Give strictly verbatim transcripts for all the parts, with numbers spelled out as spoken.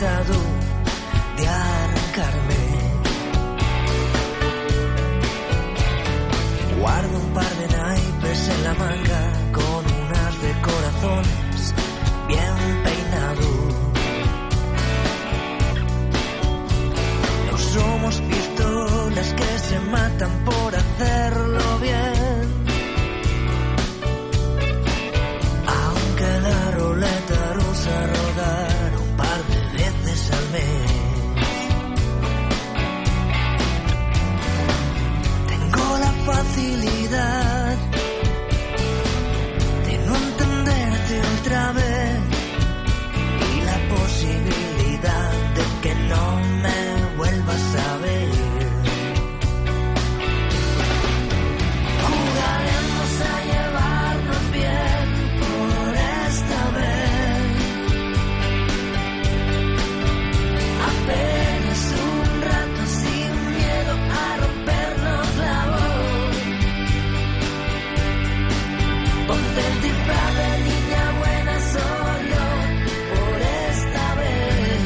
tentado de arrancarme. Guardo un par de naipes en la manga con unas de corazones bien peinados. No somos pistolas que se matan por hacerlo bien, aunque la ruleta rusa rodara un par de veces al mes. Tengo la facilidad de no entenderte otra vez y la posibilidad de que no me vuelvas a ver. Jugaremos a llevarnos bien por esta vez. Apenas un rato sin miedo a rompernos la voz. Ponte el disfraz de niña buena, soy yo por esta vez.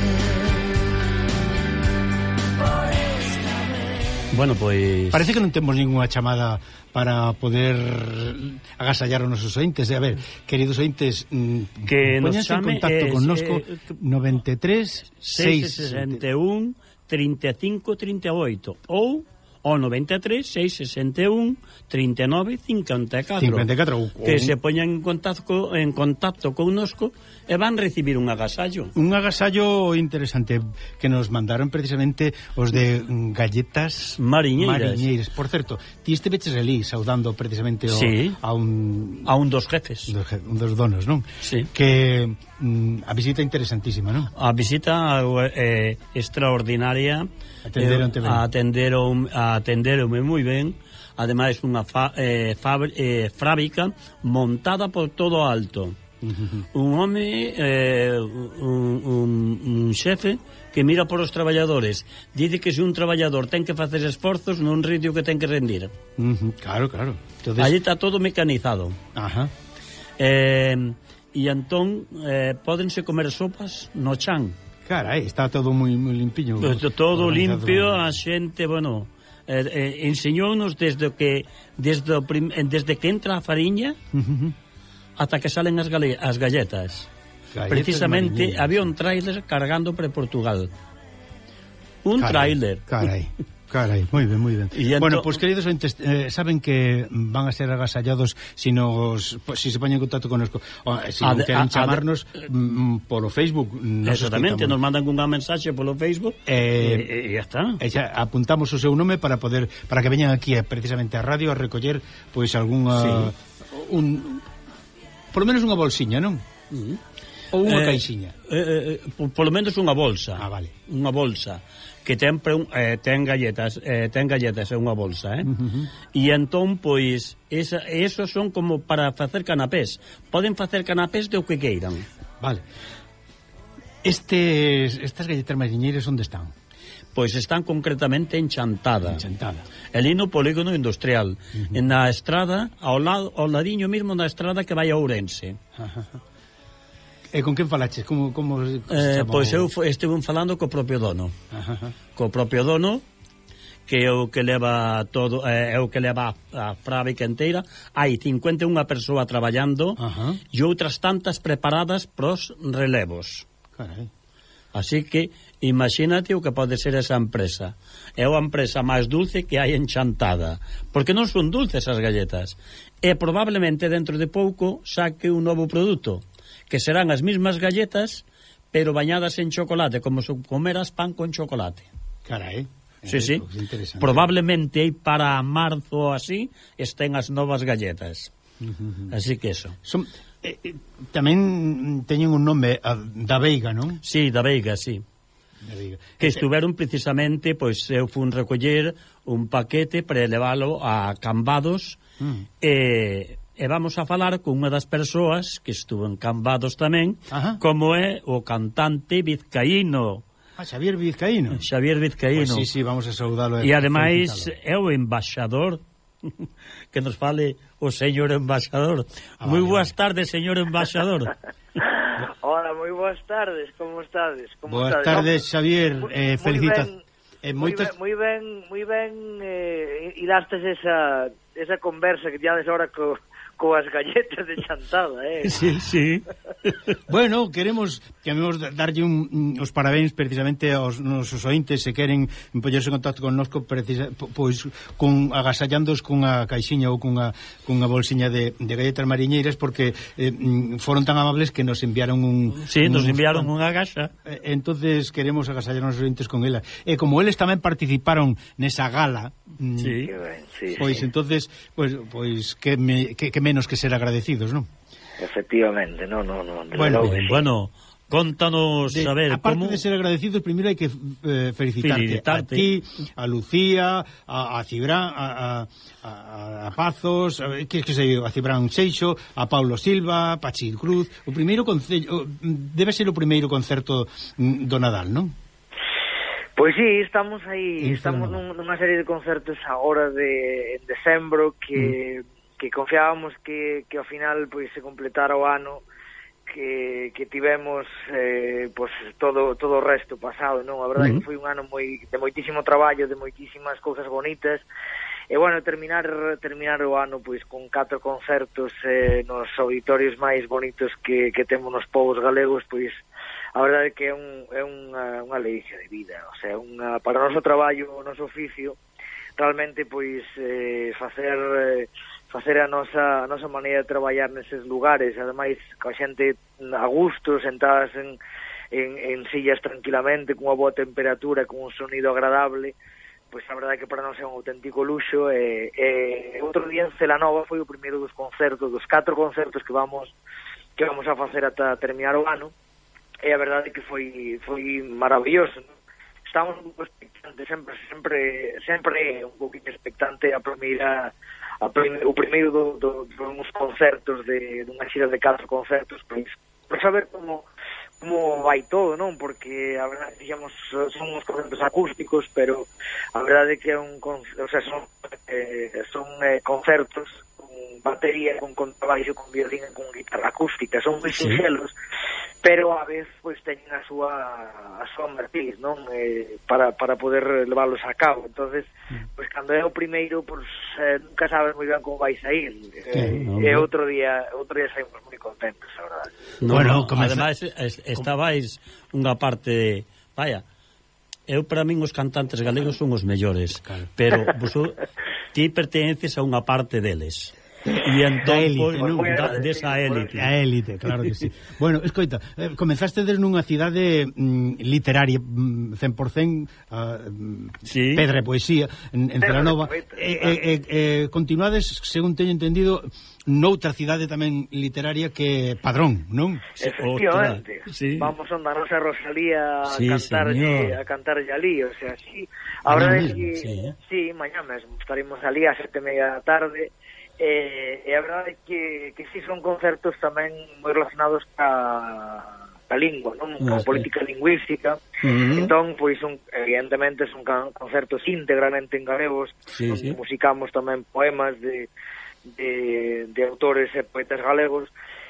Por esta vez. Bueno, pois... Parece que non temos ninguna chamada para poder agasallar os nosos ointes. A ver, queridos ointes, que nos póñanse en chame contacto es, con nosco eh, noventa e tres, seis sesenta e un, trinta e cinco, trinta e oito ou o noventa e tres, seis sesenta e un, trinta e nove, cincuenta e catro, cincuenta e catro, que se poñan en contacto, en contacto con nosco e van recibir un agasallo. Un agasallo interesante que nos mandaron precisamente os de galletas mariñeiras. mariñeiras. Por certo, ti esteveches ali saudando precisamente o, sí, a un a un dos jefes, dos, un dos donos, non? Sí. Que mm, a visita interesantísima, non? A visita eh, extraordinaria. Atenderonte ben. Eh, atenderon, atenderonme moi ben. Ademais unha fa, eh, fabri, eh, fábrica montada por todo alto. Un home, eh, un, un, un xefe que mira por os traballadores, dice que se un traballador ten que facer esforzos non rinde o que ten que rendir. Uh -huh, claro, claro. Entonces, allí está todo mecanizado. Ajá. Eh, e entón eh, pódense comer sopas no chan. Carai, está todo moi, moi limpiño. Todo limpio, a xente, bueno, eh, eh, enseñounos desde que desde, o prim, desde que entra a fariña uh -huh. ata que salen as, gale, as galletas. Galletas. Precisamente había un tráiler cargando para Portugal. Un tráiler. Carai. Carai, moi ben, moi ben. Bueno, pois, pues, queridos ointes, eh, saben que van a ser agasallados si nos pues, si se poñen en contacto con nosco, o, si non queren chamarnos mm, polo Facebook. Exactamente, nos mandan unha mensaxe polo Facebook eh, e, e ya está. E xa apuntamos o seu nome para poder para que veñan aquí eh, precisamente a radio a recoller pois pues, algunha sí. un por lo menos unha bolsiña, non? Uh -huh. Ou unha eh, caixiña. Eh, eh, por, por lo menos unha bolsa. Ah, vale. Unha bolsa que ten pre, eh, ten galletas, eh, ten galletas en unha bolsa, eh? Uh -huh. E entón pois esa esos son como para facer canapés. Poden facer canapés de o que queiran. Vale. Estes estas galletas mariñeiras onde están? Pois están concretamente en Chantada. En Chantada. El no polígono industrial, uh -huh. na estrada ao lado ao ladiño mismo da estrada que vai a Ourense. Ajá. E con quen falaches? Como, como se eh, pois eu estive falando co propio dono. Ajá. Co propio dono, que é o que leva todo, é o que leva a, a fábrica inteira. Hai cincuenta e unha persoa traballando. Ajá. E outras tantas preparadas pros relevos. Carai. Así que imagínate o que pode ser esa empresa. É a empresa máis dulce que hai en Chantada, porque non son dulces as galletas. E probablemente dentro de pouco saque un novo produto, que serán as mismas galletas, pero bañadas en chocolate, como se comeras pan con chocolate. Carai. Sí, sí. Probablemente aí para marzo ou así estén as novas galletas. Uh -huh. Así que eso. Son... Eh, eh, tamén teñen un nome a, da Veiga, non? Sí, da Veiga, sí. Da Veiga. Que estuveron precisamente, pois eu fui recoller un paquete para leválo a Cambados mm. e, e vamos a falar con unha das persoas que estuvo en Cambados tamén. Ajá. Como é o cantante vizcaíno. Ah, Xavier Vizcaíno. Xavier Vizcaíno. Pues sí, sí, vamos a saudalo. E ademais é o embaixador que nos fale o señor embaixador. Ah, moi boas tardes, señor embaixador. Hola, moi boas tardes, como estades? Como boas estades? tardes, Xavier, eh, felicitacións. Eh, moitas... Moi ben, moi ben, eh, hilastes esa, esa conversa que tiades ahora co... coas galletas de chantada, eh? Sí, sí. Bueno, queremos queremos darlle un, os parabéns precisamente aos nosos ointes se queren poñerse en contacto connosco precisa, pois con agasallándos cunha caixiña ou cunha cunha bolsiña de, de galletas mariñeiras porque eh, foron tan amables que nos enviaron un Sí, nos un, enviaron unha agaxa. Eh, entonces queremos agasallar os ointes con ela. E como eles tamén participaron nesa gala, sí, sí pois sí. entonces pois pois que me que, que menos que ser agradecidos, non? Efectivamente, no, no, no. Bueno, sí. bueno, contanos, de, a ver, aparte ¿cómo? de ser agradecidos, primeiro hai que eh, felicitarte, felicitarte a ti, a Lucía, a, a Cibrán, a, a, a, a Pazos, a, que, que sei, a Cibrán Seixo, a Paulo Silva, a Pachi Cruz. O primeiro concello, debe ser o primeiro concerto do Nadal, non? Pois sí, estamos aí, estamos nun, nunha serie de concertos agora de en decembro que mm. que confiábamos que, que ao final pois se completara o ano que, que tivemos eh, pois todo todo o resto pasado, non? A verdade uh -huh. que foi un ano moi de moitísimo traballo, de moitísimas cousas bonitas. E bueno, terminar terminar o ano pois con catro concertos eh, nos auditorios máis bonitos que, que temos nos povos galegos, pois a verdade que é un é unha unha alegría de vida, o sea, unha para o noso traballo, o noso oficio, realmente pois eh, facer eh, facer a nosa a nosa maneira de traballar neses lugares, ademais coa xente a gusto, sentadas en, en, en sillas tranquilamente, cunha boa temperatura, con un sonido agradable, pois a verdade que para nós é un auténtico luxo. E, e outro día en Celanova foi o primeiro dos concertos, dos catro concertos que vamos que vamos a facer ata terminar o ano, e a verdade que foi foi maravilloso. Estamos un pouco expectantes, sempre sempre sempre un pouquinho expectante a primeira a prime, o primeiro do, do, dos concertos de dunha xira de catro concertos, pois por saber como como vai todo, non? Porque a verdade, digamos, son uns concertos acústicos, pero a verdade que é un, o sea, son eh, son eh, concertos con batería, con contrabaixo, con violín, con guitarra acústica, son moi sinxelos, pero a vez pois teñen a súa a súa mertiz, non? Eh, para, para poder leválos a cabo. Entonces, pois cando é o primeiro, pois eh, nunca sabes moi ben como vai sair. Eh, no, no. E outro día, outro día saímos moi contentos, a verdade. No, bueno, no, ademais estabais unha parte, vaya, eu para min os cantantes galegos son os mellores, claro. Pero vos ti pertences a unha parte deles. E entón, élite, pois, non? Da, desa élite. A élite, claro que sí. Bueno, escoita, eh, comenzaste desde nunha cidade mm, literaria mm, cen por cen uh, sí. Pedra e poesía en, en Celanova. E eh, eh, eh, eh, continuades, según teño entendido, noutra cidade tamén literaria que Padrón, non? Efectivamente. Sí. Vamos a andar a Rosalía a sí, cantarlle a cantarlle ali, o sea, sí. Ahora é que sí, eh? Sí, mañá mesmo estaremos ali a sete e media da tarde. E, e a verdade é que, que si son concertos tamén moi relacionados ca, ca lingua, non? Ca política lingüística. Uh-huh. Entón, pois, un, evidentemente son concertos íntegramente en galegos, sí, sí. Musicamos tamén poemas de, de, de autores e poetas galegos.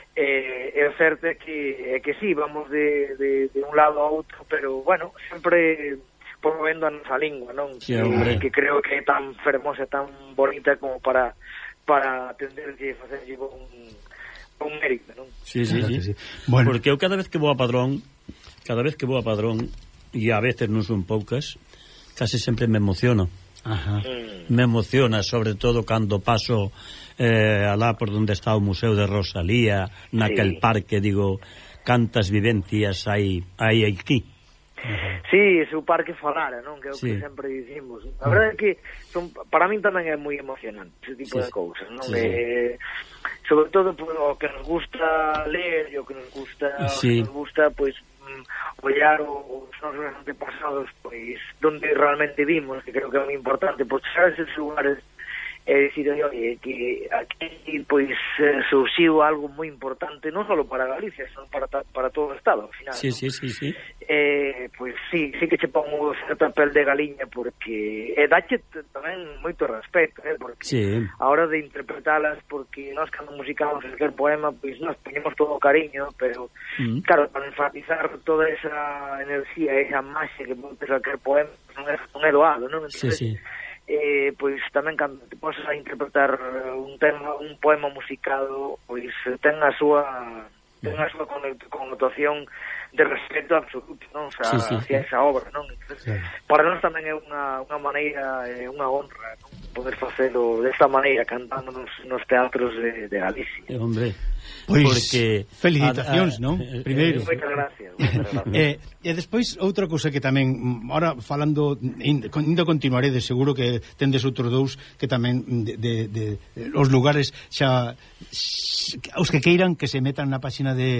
E, e o certo é que, é que sí, vamos de, de, de un lado a outro, pero, bueno, sempre promovendo a nosa lingua, non? Sí, que, que creo que é tan fermosa, tan bonita como para para atenderlle e facerlle un, un mérito, non? Sí, sí, sí. sí. Bueno. Porque eu cada vez que vou a Padrón, cada vez que vou a Padrón, e a veces non son poucas, casi sempre me emociono. Ajá. Mm. Me emociona, sobre todo cando paso eh, alá por onde está o Museo de Rosalía, naquel sí. Parque, digo, cantas vivencias hai, hai aquí. Sí, ese o parque falara, non? Que é o sí. que sempre dicimos. A verdade é que son, para min tamén é moi emocionante ese tipo sí, de cousas, non? Sí, eh, sí. Sobre todo por o que nos gusta ler e o que nos gusta, sí. o que nos gusta, pois, ollar os nosos antepasados, pois, donde realmente vimos, que creo que é moi importante, porque sabes esos lugares é dicir, oye, que aquí pois eh, surxiu algo moi importante non só para Galicia, senón para, para todo o Estado, ao final. Sí, sí, sí, sí. Eh, pois sí, sí que che pongo certa pel de galiña porque e dache tamén moito respeto, eh, porque sí. a hora de interpretalas, porque nós cando musicamos aquel poema, pois nós poñemos todo o cariño, pero mm. claro, para enfatizar toda esa enerxía, esa máxia que pode ter aquel poema, non é, non é doado, non? Entonces, sí, sí. Eh, pois tamén cando te posas a interpretar un tema, un poema musicado, pois ten a súa ten a súa connotación de respeto absoluto, non? O sea, sí, sí, hacia sí. esa obra, non? Entonces, sí. Para nós tamén é unha, unha maneira, é unha honra, non? Poder facelo desta maneira, cantando nos, nos teatros de, de Galicia. Eh, hombre, pois, porque felicitacións, non? Eh, Primeiro. Eh, moitas gracias. Moitas gracias. eh, e despois, outra cousa que tamén, ahora falando, indo continuaré, de seguro que tendes outros dous que tamén, de, de, de, de os lugares xa, os que queiran que se metan na páxina de,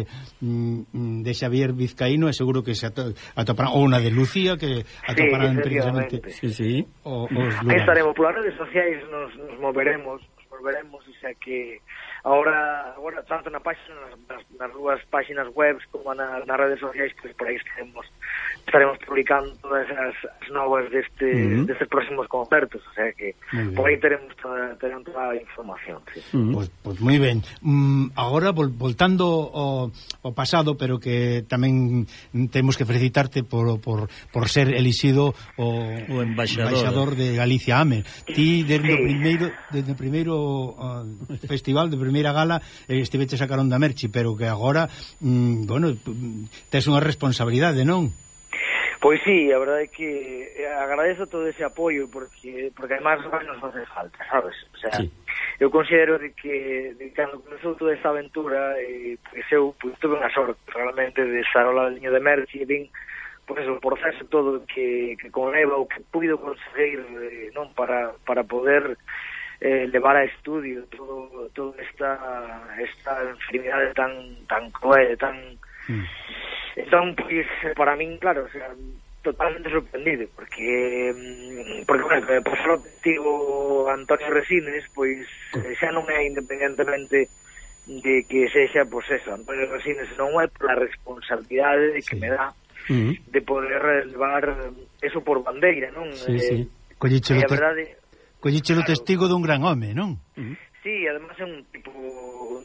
de Xavier Vizcaíno, e seguro que se atoparán, ou na de Lucía, que atoparán sí, precisamente sí, sí. O, os lugares. Aí estaremos polas redes sociais, nos, nos moveremos, nos moveremos, o sea que ahora, agora tanto na página, nas, nas dúas páxinas webs como na, nas redes sociais, pues por aí estaremos estaremos publicando todas as, as novas deste, uh-huh. destes próximos concertos, o sea que por aí teremos toda, teremos toda a información. Sí. Uh-huh. Pues, pues moi ben. Um, agora, vol, voltando ao, ao pasado, pero que tamén temos que felicitarte por, por, por ser elixido o, o embaixador. embaixador de Galicia Amer. Ti, desde sí. o primeiro, desde o primeiro uh, festival, de primeira gala, eh, estiveches a carón da Merchi, pero que agora, mm, bueno, tes unha responsabilidade, non? Pois sí, a verdade é que agradezo todo ese apoio porque porque además nos hace falta, sabes? O sea, sí. Eu considero de que, de que cando comezou toda esta aventura, eh, pois eu pois, tuve unha sorte realmente de estar ao lado de Merchi e vin pois, o proceso todo que, que conleva o que puido conseguir eh, non para, para poder eh, levar a estudio todo, todo esta esta enfermidade tan tan cruel, tan mm. Entón, pois, para min, claro, o sea, totalmente sorprendido, porque, porque bueno, que por solo testigo Antonio Resines, pois, xa non é independentemente de que sexa, pois, eso, Antonio Resines, non é pola responsabilidade que sí. me dá uh-huh. de poder levar eso por bandeira, non? Sí, sí. Collichelo te... verdade... claro, testigo dun gran home, non? Uh-huh. Sí, además é un tipo, un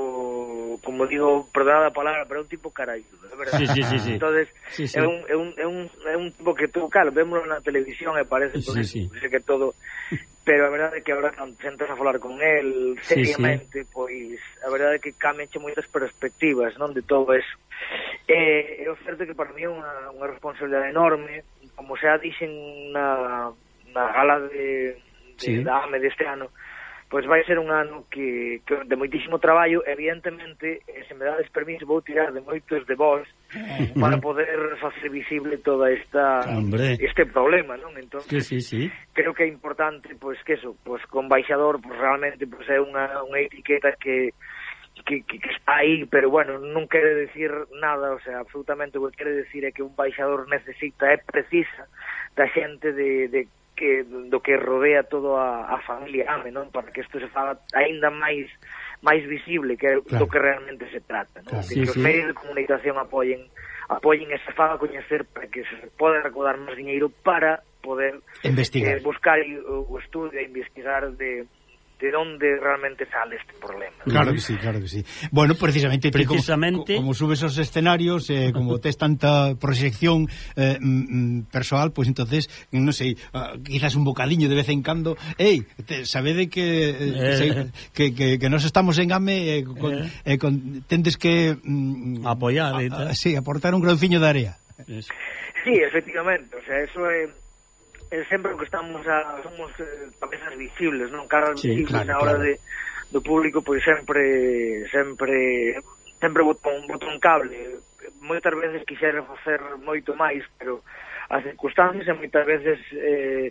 tipo, como digo, perdonada a palabra, pero é un tipo carayudo, é verdade. Sí, sí, sí, sí. Entonces, sí, sí. É, un, é, un, é, un, é un tipo que tú, claro, vémoslo na televisión e parece sí, sí. que todo, pero a verdade é que agora cando sentas a falar con él seriamente, sí, sí. pois, a verdade é que cambianche moitas perspectivas, non, de todo eso. E é o certo que para mí é unha, unha responsabilidade enorme, como xa dixen na, na gala de, de sí. da A M E deste ano, pois vai ser un ano que, que de moitísimo traballo, evidentemente, eh, se me dades permiso, vou tirar de moitos de vós para poder facer visible toda esta Hombre. este problema, non? Entón, sí, sí, sí. creo que é importante, pois, que eso, pois, con embaixador, pois, realmente, pois, é unha, unha etiqueta que, que, que, que está aí, pero, bueno, non quere decir nada, o sea, absolutamente o que quere decir é que un embaixador necesita, é precisa da xente de, de que do que rodea todo a, a familia Ame, non? Para que isto se faga aínda máis máis visible que é claro. do que realmente se trata, non? Claro. Que, sí, que os sí. medios de comunicación apoyen apoyen e se faga coñecer para que se poda recaudar máis diñeiro para poder investigar, eh, buscar o, o estudio e investigar de de onde realmente sale este problema. Claro que sí, claro que sí. Bueno, precisamente, precisamente... Como, como subes aos escenarios, eh, como tes tanta proxección eh, mm, persoal, pois pues, entonces, non sei, uh, quizás un bocadiño de vez en cando, ei, te, sabede que, eh, se, que, que, que nos estamos en Game, eh, con, eh. Eh, con, tendes que... Mm, apoiar, a, a, sí, aportar un grauciño de area. Eso. Sí, efectivamente, o sea, eso é... Eh, sempre que estamos a, somos eh, cabezas visibles, non? Caras sí, visibles claro, na hora claro. de do público, pois sempre sempre sempre botón, botón cable. Moitas veces quixera facer moito máis, pero as circunstancias e moitas veces eh,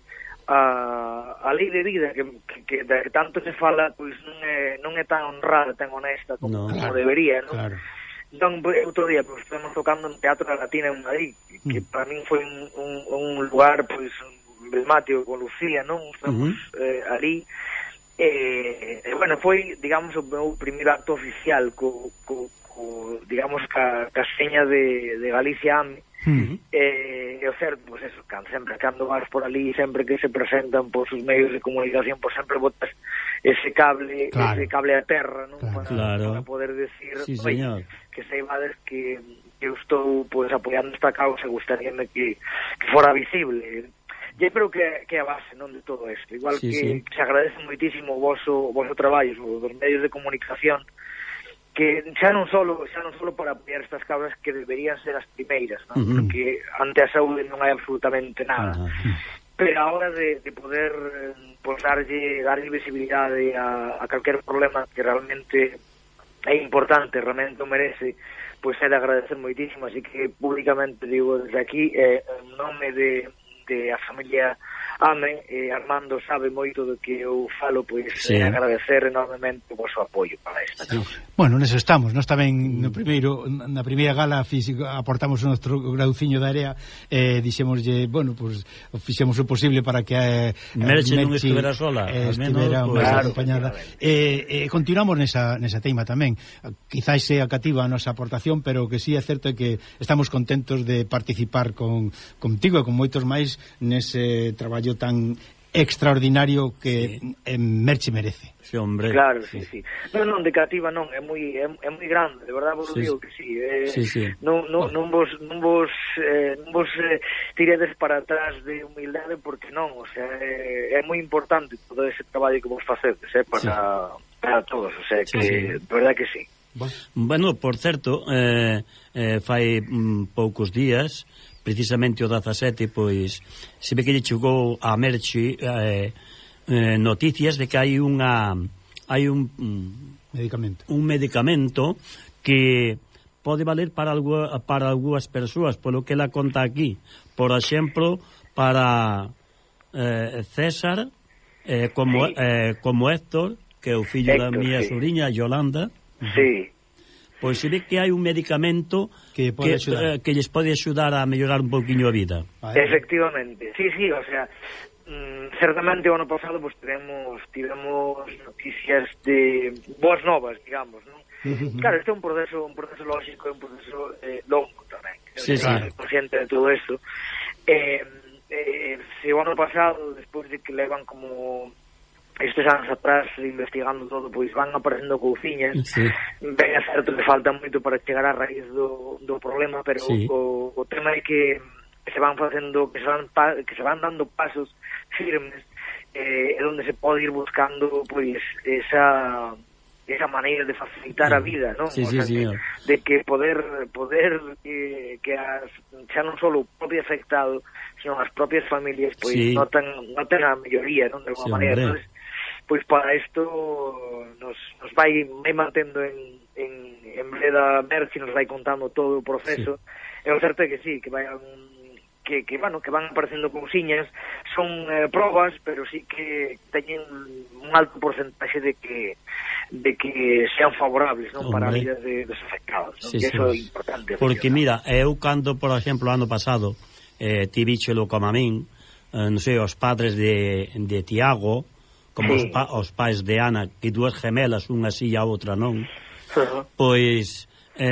a, a lei de vida que, que, que de tanto se fala, pois non é, non é tan honrada, tan honesta como, no, como claro, debería, non? Claro. Entón, outro día, pois, estamos tocando en Teatro da Latina en Madrid, que mm. para min foi un, un, un lugar, pois, emblemático con Lucía, non? Estamos uh-huh. eh, ali, E, eh, bueno, foi, digamos, o meu primeiro acto oficial co, co, co digamos, ca, ca seña de, de Galicia A M E. Uh-huh. E, e o certo, pois eso, can, sempre cando vas por ali, sempre que se presentan por sus medios de comunicación, pois sempre botas ese cable, claro. ese cable a terra, non? Claro. Para, claro. para poder decir, sí, señor. Que saibades que, que eu estou pois apoiando esta causa, gustaríame que, que fora visible. E creo que, que é a base, non, de todo isto. Igual sí, que, sí. que se agradece moitísimo o vosso, o vosso traballo, os dos medios de comunicación, que xa non solo xa non solo para apoiar estas causas que deberían ser as primeiras, non? Uh-huh. Porque ante a saúde non hai absolutamente nada. Uh-huh. Pero a hora de, de poder pues, darlle, darlle visibilidade a, a calquer problema que realmente é importante, realmente o merece, pois é de agradecer moitísimo, así que públicamente digo desde aquí, eh, en nome de a familia A M E, eh, Armando sabe moito do que eu falo, pois sí. eh, agradecer enormemente o vosso apoio para esta causa. Sí. Bueno, neso estamos, nós tamén no primeiro, na primeira gala físico, aportamos o noso grauciño de area, eh, dixémoslle, bueno, pues, fixemos o posible para que eh, Merche non estivera sola, eh, estivera máis claro, acompañada. Eh, eh, continuamos nesa, nesa teima tamén, quizás sea cativa a nosa aportación, pero que sí é certo que estamos contentos de participar con contigo e con moitos máis nese traballo tan extraordinario que sí. eh, Merche merece. Sí, hombre. Claro, sí, sí. Non, non, de cativa non, é moi é, é moi grande, de verdade vos sí. digo que sí. Eh, sí, sí. Non, non, non vos non vos eh, non vos eh, tiredes para atrás de humildade porque non, o sea, é, é moi importante todo ese traballo que vos facedes, eh, para sí. para todos, o sea, que sí, sí. de verdade que sí. Bueno, por certo, eh, eh, fai mm, poucos días, precisamente o dezasete, pois se ve que lle chegou a Merche eh, eh, noticias de que hai unha hai un mm, medicamento un medicamento que pode valer para algo, para algunhas persoas, polo que ela conta aquí, por exemplo, para eh, César, eh, como sí. eh, como Héctor, que é o fillo Héctor, da miña sí. sobrinha Yolanda. Sí. Pois se ve que hai un medicamento que, pode que, eh, que lles pode axudar a mellorar un pouquiño a vida. Efectivamente, sí, sí, o sea, mm, certamente o ano pasado pues, tivemos, tivemos noticias de boas novas, digamos, non? Claro, este é un proceso, un proceso lógico, un proceso eh, longo tamén. Sí, sí. Soy consciente de todo isto. Eh, eh, se o ano pasado, despois de que levan como estes anos atrás investigando todo, pois van aparecendo couciñas, sí. Ben é certo que falta moito para chegar á raíz do, do problema, pero sí. o, o tema é que se van facendo, que se van, que se van dando pasos firmes, eh, é onde se pode ir buscando pois esa esa maneira de facilitar sí. a vida, non? Sí, o sea, sí, de, de que poder poder eh, que as, xa non só o propio afectado, sino as propias familias pois sí. notan, notan a melloría, non? De alguma sí, maneira, entonces pois para isto nos, nos vai, vai mantendo en, en, en Breda Merche, nos vai contando todo o proceso, sí. É o certo que sí, que vai que, que, bueno, que van aparecendo cousiñas, son eh, probas, pero sí que teñen un alto porcentaxe de que de que sean favorables, non, para a vida de, dos afectados, non? Sí, que sí, eso é importante. Porque mira, eu cando, por exemplo, ano pasado eh, tivíchelo como a min, eh, non sei, os padres de, de Tiago, como sí. os, pa, os pais de Ana, que dúas gemelas, unha así e a outra non, uh-huh. pois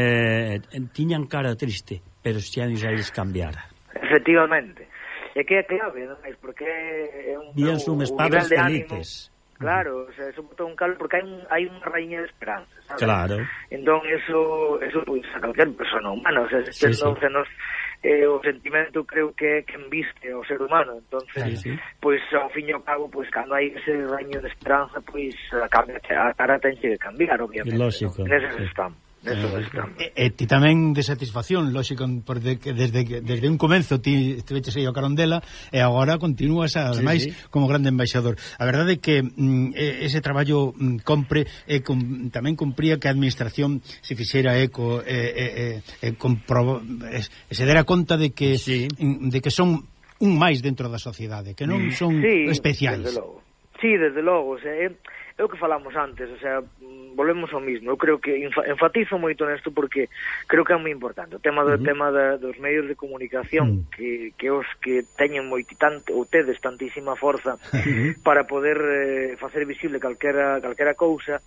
eh, tiñan cara triste, pero xa xa lles cambiara. Efectivamente. É que é clave, non? Porque é un, Dían son os padres felices. Claro, o sea, eso botou un caldo porque hai, un, hai unha raíña de esperanza, sabes? Claro. Entón, eso, eso pois, a calquer persona humana, o sea, se sí, sí. nos eh, o sentimento creo que que enviste ao ser humano, entonces sí, sí. pois ao fin e ao cabo, pois cando hai ese raño de esperanza, pois a, cambia, a cara ten que cambiar, obviamente. Lógico. ¿no? Neses sí. estamos. Eso eh, estamos. E, e ti tamén de satisfacción, lógico, porque desde desde un comenzo ti estiveches aí ao carón dela e agora continúas ademais sí, sí. como grande embaixador. A verdade é que mm, ese traballo mm, compre e com, tamén cumpría que a administración se fixera eco e eh, eh, eh, comprobo, eh, se dera conta de que sí. de que son un máis dentro da sociedade, que non son sí, especiais. Desde logo. Sí, desde logo, o sea, é, é o que falamos antes, o sea, volvemos ao mismo. Eu creo que enfatizo moito nesto porque creo que é moi importante o tema do uh -huh. tema da, dos medios de comunicación, uh -huh. que, que os que teñen moito tanto, ou tedes tantísima forza uh -huh. para poder eh, facer visible calquera, calquera cousa.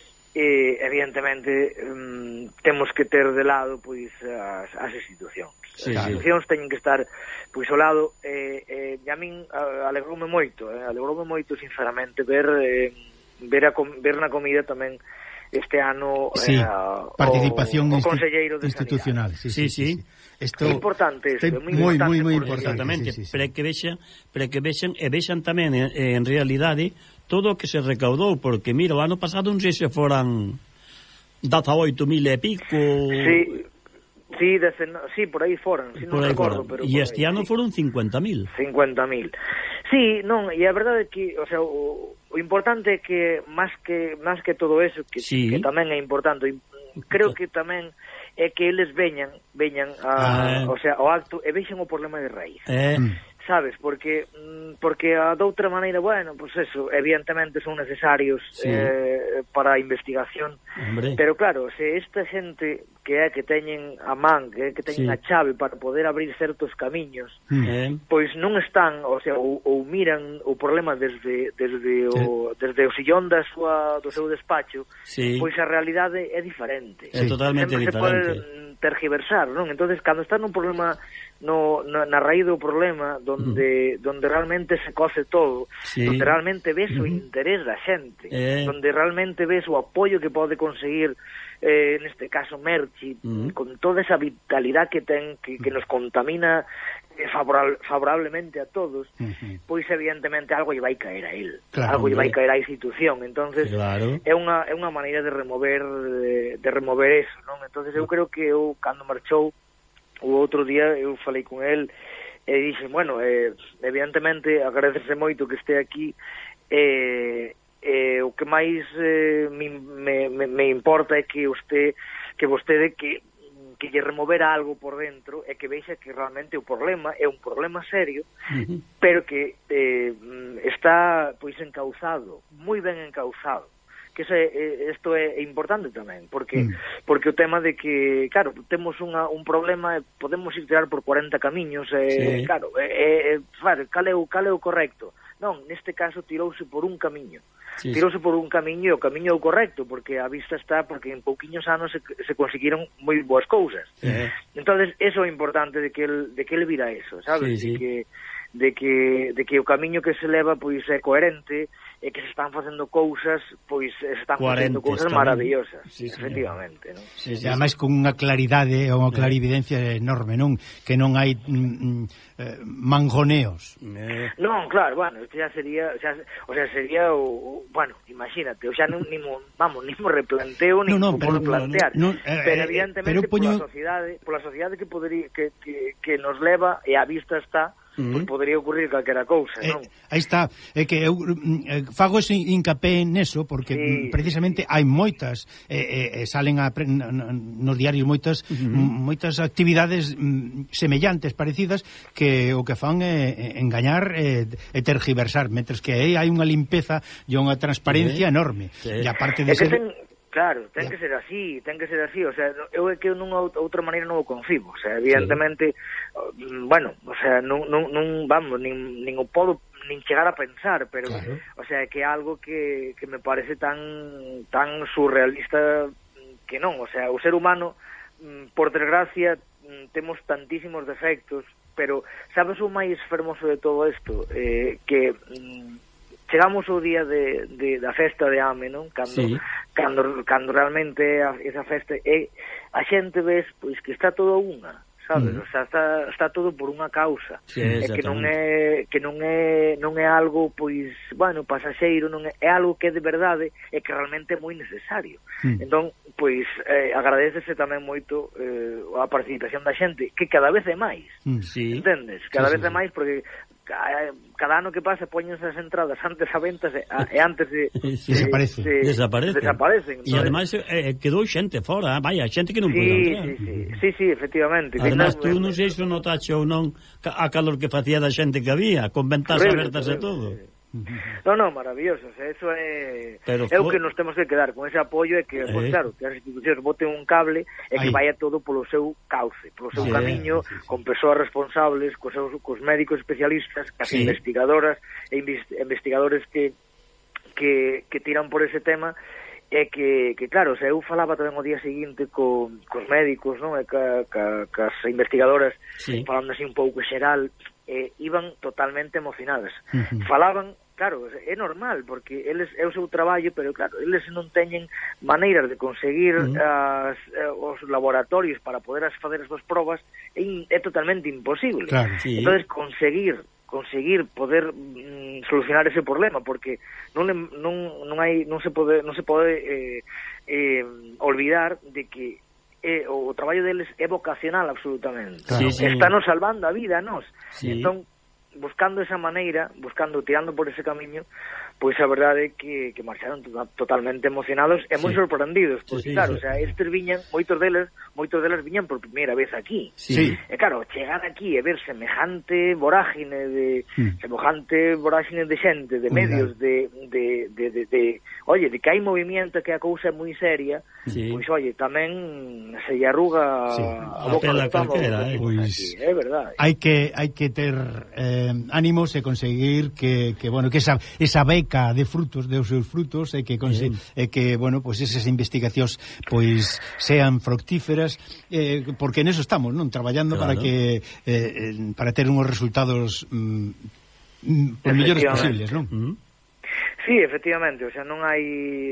E, evidentemente, um, temos que ter de lado pois as, as institucións. Sí, as institucións sí. teñen que estar pois ao lado, e, e, e a min alegroume moito, eh, alegroume moito sinceramente ver eh, ver, a, ver na comida tamén este ano sí, eh, participación o, o conselleiro de institucional. Sí, sí, sí. sí. Esto é importante isto, é moi moi, importante, moi, moi importante. Exactamente, sí, sí, sí. para que vexan, para que vexan e vexan tamén en, en realidade todo o que se recaudou, porque mira, o ano pasado non sei se foran dezaoito mil e pico. Sí. Sí, desde, sí, por aí foran, si sí, non recordo, pero e este aí, ano sí. foron cincuenta mil. cincuenta mil. Sí, non, e a verdade é que, o sea, o, o importante é que máis que máis que todo eso, que, sí. que tamén é importante, creo que tamén é que eles veñan, veñan a, ah. o sea, o acto e vexan o problema de raíz. Eh. Sabes, porque porque a de outra maneira, bueno, pues eso, evidentemente son necesarios sí. eh, para a investigación. Hombre. Pero claro, se esta xente que é que teñen a man, que é que teñen sí. a chave para poder abrir certos camiños, mm. pois non están, o sea, ou, ou miran o problema desde desde sí. o desde o sillón da súa do seu despacho, sí. pois a realidade é diferente. É sí. totalmente Sempre diferente. Se pode tergiversar, non? Entonces, cando está nun problema no, no, na raíz do problema donde, mm. donde realmente se coce todo, sí. donde realmente ves mm. o interés da xente, eh. donde realmente ves o apoio que pode conseguir eh, neste caso Merchi, mm. con toda esa vitalidad que ten, que, que nos contamina eh, favorable, favorablemente a todos, mm-hmm. pois evidentemente algo lle vai caer a él, claro, algo lle vai caer á institución. Entonces claro. é unha é unha maneira de remover de, de remover eso, non? Entonces eu creo que eu cando marchou o outro día eu falei con el e dixe, bueno, eh, evidentemente agradecese moito que este aquí, eh, eh, o que máis eh, me, me, me importa é que usted, que vostede que que lle removera algo por dentro e que vexa que realmente o problema é un problema serio, uh-huh. pero que eh, está pois encauzado, moi ben encauzado. Que iso é, isto é importante tamén, porque mm. porque o tema de que, claro, temos unha, un problema, podemos ir tirar por cuarenta camiños, eh, sí. claro, eh, eh, cal é o, cal é o correcto? Non, neste caso tirouse por un camiño. Sí. Tirouse por un camiño e o camiño é o correcto, porque a vista está, porque en pouquiños anos se, se conseguiron moi boas cousas. Sí. Entonces, eso é importante de que el, de que el vira eso, sabes? Sí, sí. De que de que de que o camiño que se leva pois é coherente e que se están facendo cousas, pois se están facendo cousas tamén maravillosas, sí, efectivamente, non? Sí, sí, e ademais con unha claridade ou unha clarividencia enorme, non? Que non hai mm, eh, manjoneos. Non, claro, bueno, isto xa sería, xa, o sea, sería o, o bueno, imagínate, o xa non nimo, vamos, nimo replanteo, nin no, no, pero, plantear, no, no, eh, pero evidentemente pero poño... pola sociedade, pola sociedade que podería que, que, que nos leva e a vista está. Uh-huh. Pues podría ocurrir calquera cousa, non? Eh, aí está, é que eu eh, fago ese hincapé neso porque sí. precisamente hai moitas eh, eh, salen a pre, no, nos diarios moitas uh-huh. moitas actividades mm, semellantes, parecidas, que o que fan é engañar e eh, tergiversar, mentres que aí hai unha limpeza e unha transparencia sí. enorme. Sí. E aparte de é ser ten... Claro, ten que ser así, ten que ser así, o sea, eu é que nunha outra maneira non o concibo, o sea, evidentemente, sí. bueno, o sea, non, non, non vamos, nin, nin o podo nin chegar a pensar, pero, claro. o sea, que é algo que, que me parece tan tan surrealista que non, o sea, o ser humano, por desgracia, temos tantísimos defectos, pero sabes o máis fermoso de todo isto? Eh, que... chegamos ao día de, de, da festa de Ame, non? Cando, sí. cando, cando realmente a, esa festa é, a xente ves pois que está todo unha, sabes? Mm. O sea, está, está todo por unha causa. Sí, é que non é que non é non é algo pois, bueno, pasaxeiro, non é, é algo que é de verdade e que realmente é moi necesario. Mm. Entón, pois eh, agradecese tamén moito eh, a participación da xente, que cada vez é máis. Mm. Sí. Entendes? Cada sí, vez sí, é máis porque cada ano que pasa poñense as entradas antes a ventas e, a, e antes de, sí, de, desaparece. de, desaparecen. desaparecen. E ademais eh, quedou xente fora, vaya, xente que non sí, pode entrar. Sí, sí, sí, sí, efectivamente. Ademais, tú non sei se notaxe ou non a calor que facía da xente que había, con ventas abertas e todo. No, no, maravilloso, o sea, eso é Pero é o fo... que nos temos que quedar con ese apoio, é que, eh. pues claro, que as institucións boten un cable e que Ay. vaya todo polo seu cauce, polo seu sí, camiño, sí, sí. con persoas responsables, cos, seus, cos médicos especialistas, as sí. investigadoras e investigadores que, que, que tiran por ese tema. É que, que claro, o sea, eu falaba tamén o día seguinte co, cos médicos, non? E ca, ca, cas investigadoras, sí. falando así un pouco xeral, eh, iban totalmente emocionadas. Uh-huh. Falaban, claro, é normal, porque eles é o seu traballo, pero claro, eles non teñen maneiras de conseguir uh-huh. as, eh, os laboratorios para poder as facer as súas probas, é, é totalmente imposible. Claro, sí. Entonces, conseguir conseguir poder mm, solucionar ese problema, porque non non non hai non se pode non se pode eh, eh, olvidar de que eh, o traballo deles é vocacional absolutamente. Claro. Sí, sí. Estános salvando a vida, nos. Sí. Entón, buscando esa maneira, buscando, tirando por ese camiño, pois a verdade é que, que marcharon to totalmente emocionados e moi sí. sorprendidos, porque sí, sí, claro, sí. o sea, estes viñan, moitos deles, moitos deles viñan por primeira vez aquí. Sí. E claro, chegar aquí e ver semejante vorágine de mm. semejante vorágine de xente, de medios, de, de, de, de, de oye, de que hai movimento, que a cousa é moi seria, sí. pois oye, tamén se lle arruga sí. a boca do estado, eh. Pois, é verdade. Hai que hai que ter eh, ánimos e conseguir que, que bueno, que esa esa beca de frutos, de os seus frutos, e que conse e que, bueno, pois esas investigacións pois sean fructíferas, eh, porque neso estamos, non, traballando claro. para que eh, para ter unhos resultados mm, por mellores posibles, non? Uh-huh. Sí, efectivamente, o sea, non hai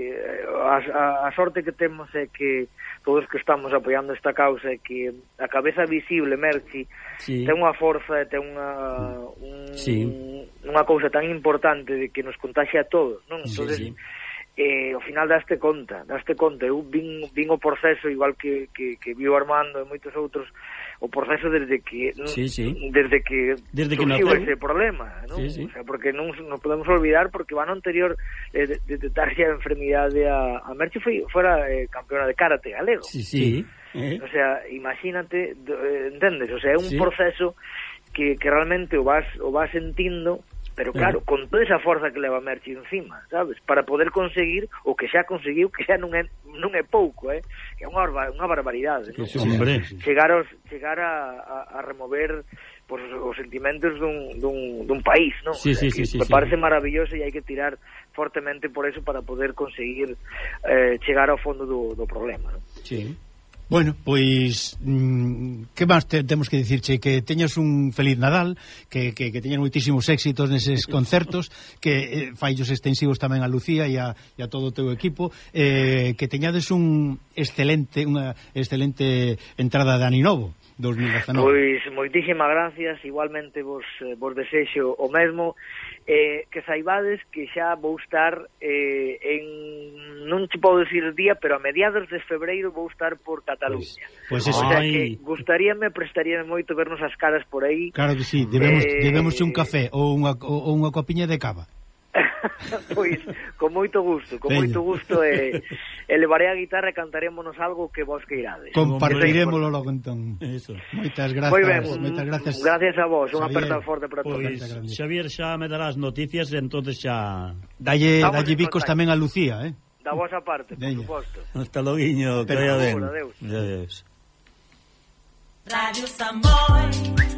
a, a, a sorte que temos é que todos que estamos apoiando esta causa é que a cabeza visible, Merchi, sí. ten unha forza e ten unha un, sí. unha cousa tan importante de que nos contaxia a todos, non? Entonces, sí, sí. eh, ao final daste conta, daste conta, eu vin, vin o proceso igual que, que, que viu Armando e moitos outros, o proceso desde que sí, sí. desde que desde que surgiu ese problema, ¿no? Sí, sí. O sea, porque non nos podemos olvidar porque o ano anterior eh, de, de detectarse a enfermidade a, a Merchi foi fora eh, campeona de karate galego. Sí, sí. Eh. O sea, imagínate, eh, entendes? O sea, é un sí. proceso que, que realmente o vas o vas sentindo, pero claro, eh. con toda esa forza que leva Merchi encima, sabes? Para poder conseguir o que xa conseguiu, que xa non é non é pouco, eh? É unha, unha barbaridade, ¿no? Sí, hombre. Chegar, os, chegar a, a, a remover pues, os sentimentos dun, dun, dun país, ¿no? Sí, sí, sí, sí, me sí, parece sí. maravilloso e hai que tirar fortemente por eso para poder conseguir eh, chegar ao fondo do, do problema, ¿no? Sí. Bueno, pois mmm, que máis te, temos que dicirche? Que teñas un feliz Nadal, que, que, que teñas moitísimos éxitos neses concertos, que eh, faillos extensivos tamén a Lucía e a, e a todo o teu equipo, eh, que teñades un excelente unha excelente entrada de Ano Novo dos mil dezenove. Pois moitísimas gracias, igualmente vos, eh, vos desexo o mesmo, eh, que saibades que xa vou estar eh, en, non te podo dicir día, pero a mediados de febreiro vou estar por Cataluña. Pois, pois o sea que gustaríame, prestaríame moito vernos as caras por aí. Claro que sí, debemos, eh... debemos un café ou unha, ou unha copiña de cava. Pois, con moito gusto, con Veña. moito gusto e, e levaré a guitarra e cantarémonos algo que vos que irades. Compartiremoslo logo entón. Eso. Moitas grazas. Moi ben, moitas gracias. Gracias a vos, unha aperta forte para todos. Pois, Xavier, xa me darás noticias e entonces xa dalle, dalle bicos tamén a Lucía, eh? Da vosa parte, por suposto. Hasta loguiño, que vaya ben. Adeus. Adeus. Radio Samboy.